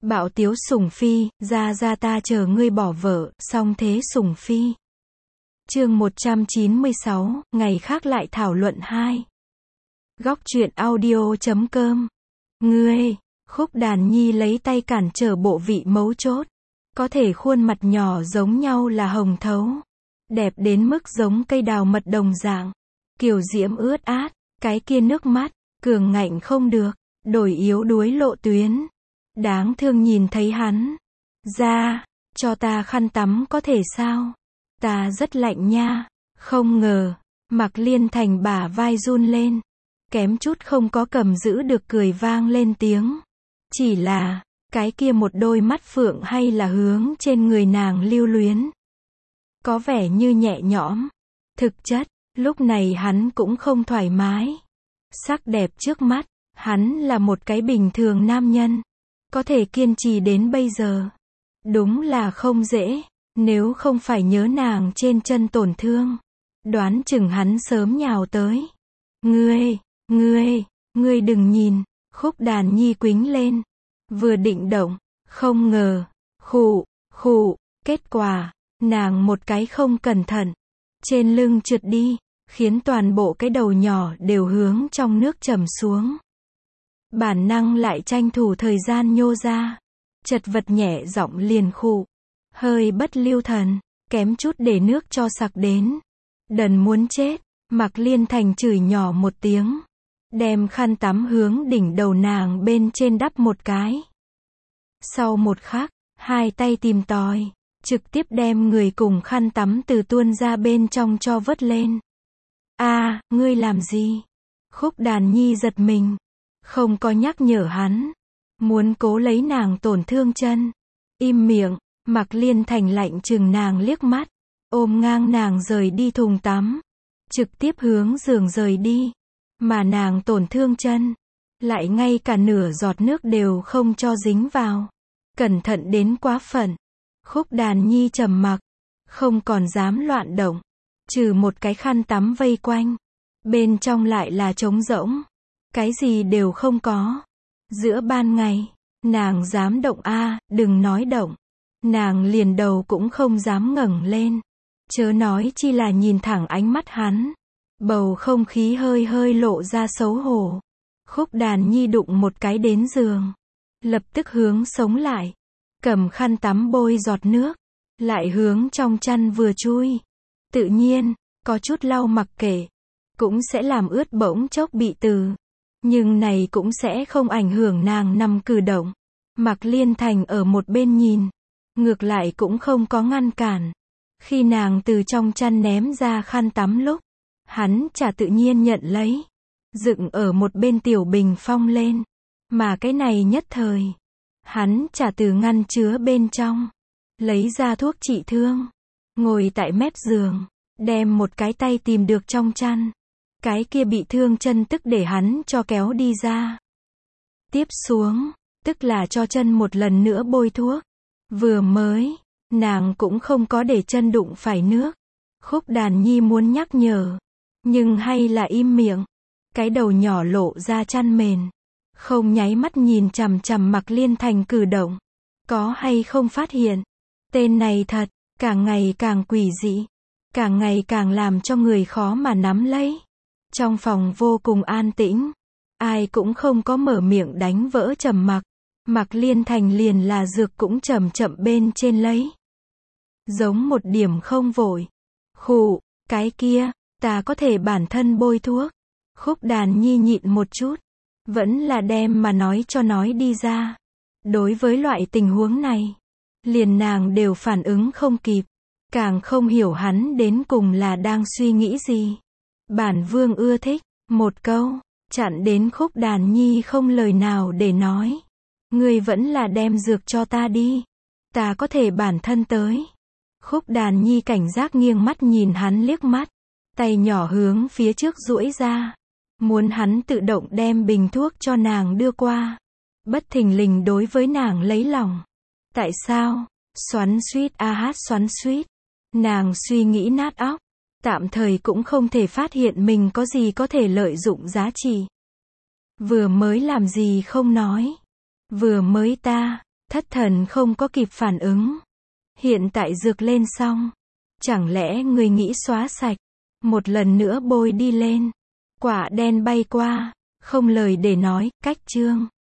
Bạo tiếu sủng phi, ra ta chờ ngươi bỏ vợ, song thế sủng phi. Chương 196, ngày khác lại thảo luận 2. Góc truyện audio.com. Ngươi, Khúc Đàn Nhi lấy tay cản trở bộ vị mấu chốt. Có thể khuôn mặt nhỏ giống nhau là hồng thấu. Đẹp đến mức giống cây đào mật đồng dạng. Kiều diễm ướt át, cái kia nước mắt, cường ngạnh không được, đổi yếu đuối lộ tuyến. Đáng thương nhìn thấy hắn. Ra, cho ta khăn tắm có thể sao? Ta rất lạnh nha. Không ngờ, Mạc Liên Thành bả vai run lên. Kém chút không có cầm giữ được cười vang lên tiếng. Chỉ là, cái kia một đôi mắt phượng hay là hướng trên người nàng lưu luyến. Có vẻ như nhẹ nhõm. Thực chất, lúc này hắn cũng không thoải mái. Sắc đẹp trước mắt, hắn là một cái bình thường nam nhân. Có thể kiên trì đến bây giờ. Đúng là không dễ. Nếu không phải nhớ nàng trên chân tổn thương. Đoán chừng hắn sớm nhào tới. Ngươi đừng nhìn. Khúc Đàn Nhi quĩnh lên. Vừa định động. Không ngờ. Khụ. Kết quả. Nàng một cái không cẩn thận. Trên lưng trượt đi. Khiến toàn bộ cái đầu nhỏ đều hướng trong nước trầm xuống. Bản năng lại tranh thủ thời gian nhô ra. Chật vật nhẹ giọng liền khụ. Hơi bất lưu thần. Kém chút để nước cho sặc đến. Đần muốn chết. Mạc Liên Thành chửi nhỏ một tiếng. Đem khăn tắm hướng đỉnh đầu nàng bên trên đắp một cái. Sau một khắc, hai tay tìm tòi. Trực tiếp đem người cùng khăn tắm từ tuôn ra bên trong cho vớt lên. Ngươi làm gì? Khúc Đàn Nhi giật mình. Không có nhắc nhở hắn. Muốn cố lấy nàng tổn thương chân. Im miệng. Mạc Liên Thành lạnh chừng nàng liếc mắt. Ôm ngang nàng rời đi thùng tắm. Trực tiếp hướng giường rời đi. Mà nàng tổn thương chân. Lại ngay cả nửa giọt nước đều không cho dính vào. Cẩn thận đến quá phận. Khúc Đàn Nhi trầm mặc. Không còn dám loạn động. Trừ một cái khăn tắm vây quanh. Bên trong lại là trống rỗng. Cái gì đều không có. Giữa ban ngày. Nàng dám động đừng nói động. Nàng liền đầu cũng không dám ngẩng lên. Chớ nói chi là nhìn thẳng ánh mắt hắn. Bầu không khí hơi lộ ra xấu hổ. Khúc Đàn Nhi đụng một cái đến giường. Lập tức hướng sống lại. Cầm khăn tắm bôi giọt nước. Lại hướng trong chăn vừa chui. Tự nhiên, có chút lau mặc kệ. Cũng sẽ làm ướt bỗng chốc bị từ. Nhưng này cũng sẽ không ảnh hưởng nàng nằm cử động. Mạc Liên Thành ở một bên nhìn. Ngược lại cũng không có ngăn cản. Khi nàng từ trong chăn ném ra khăn tắm lúc. Hắn chả tự nhiên nhận lấy. Dựng ở một bên tiểu bình phong lên. Mà cái này nhất thời. Hắn chả từ ngăn chứa bên trong. Lấy ra thuốc trị thương. Ngồi tại mép giường. Đem một cái tay tìm được trong chăn. Cái kia bị thương chân tức để hắn cho kéo đi ra. Tiếp xuống. Tức là cho chân một lần nữa bôi thuốc. Vừa mới. Nàng cũng không có để chân đụng phải nước. Khúc Đàn Nhi muốn nhắc nhở. Nhưng hay là im miệng. Cái đầu nhỏ lộ ra chăn mền. Không nháy mắt nhìn chằm chằm Mạc Liên Thành cử động. Có hay không phát hiện. Tên này thật. Càng ngày càng quỷ dị. Càng ngày càng làm cho người khó mà nắm lấy. Trong phòng vô cùng an tĩnh. Ai cũng không có mở miệng đánh vỡ trầm mặc. Mạc Liên Thành liền là dược cũng chậm bên trên lấy. Giống một điểm không vội. Khụ, cái kia, ta có thể bản thân bôi thuốc. Khúc Đàn Nhi nhịn một chút. Vẫn là đem mà nói cho nói đi ra. Đối với loại tình huống này. Liền nàng đều phản ứng không kịp. Càng không hiểu hắn đến cùng là đang suy nghĩ gì. Bản vương ưa thích. Một câu. Chặn đến Khúc Đàn Nhi không lời nào để nói. Ngươi vẫn là đem dược cho ta đi. Ta có thể bản thân tới. Khúc Đàn Nhi cảnh giác nghiêng mắt nhìn hắn liếc mắt. Tay nhỏ hướng phía trước duỗi ra. Muốn hắn tự động đem bình thuốc cho nàng đưa qua. Bất thình lình đối với nàng lấy lòng. Tại sao? Xoắn xuýt. Nàng suy nghĩ nát óc. Tạm thời cũng không thể phát hiện mình có gì có thể lợi dụng giá trị. Vừa mới làm gì không nói. Vừa mới Thất thần không có kịp phản ứng. Hiện tại dược lên xong. Chẳng lẽ người nghĩ xóa sạch? Một lần nữa bôi đi lên. Quả đen bay qua. Không lời để nói, cách chương.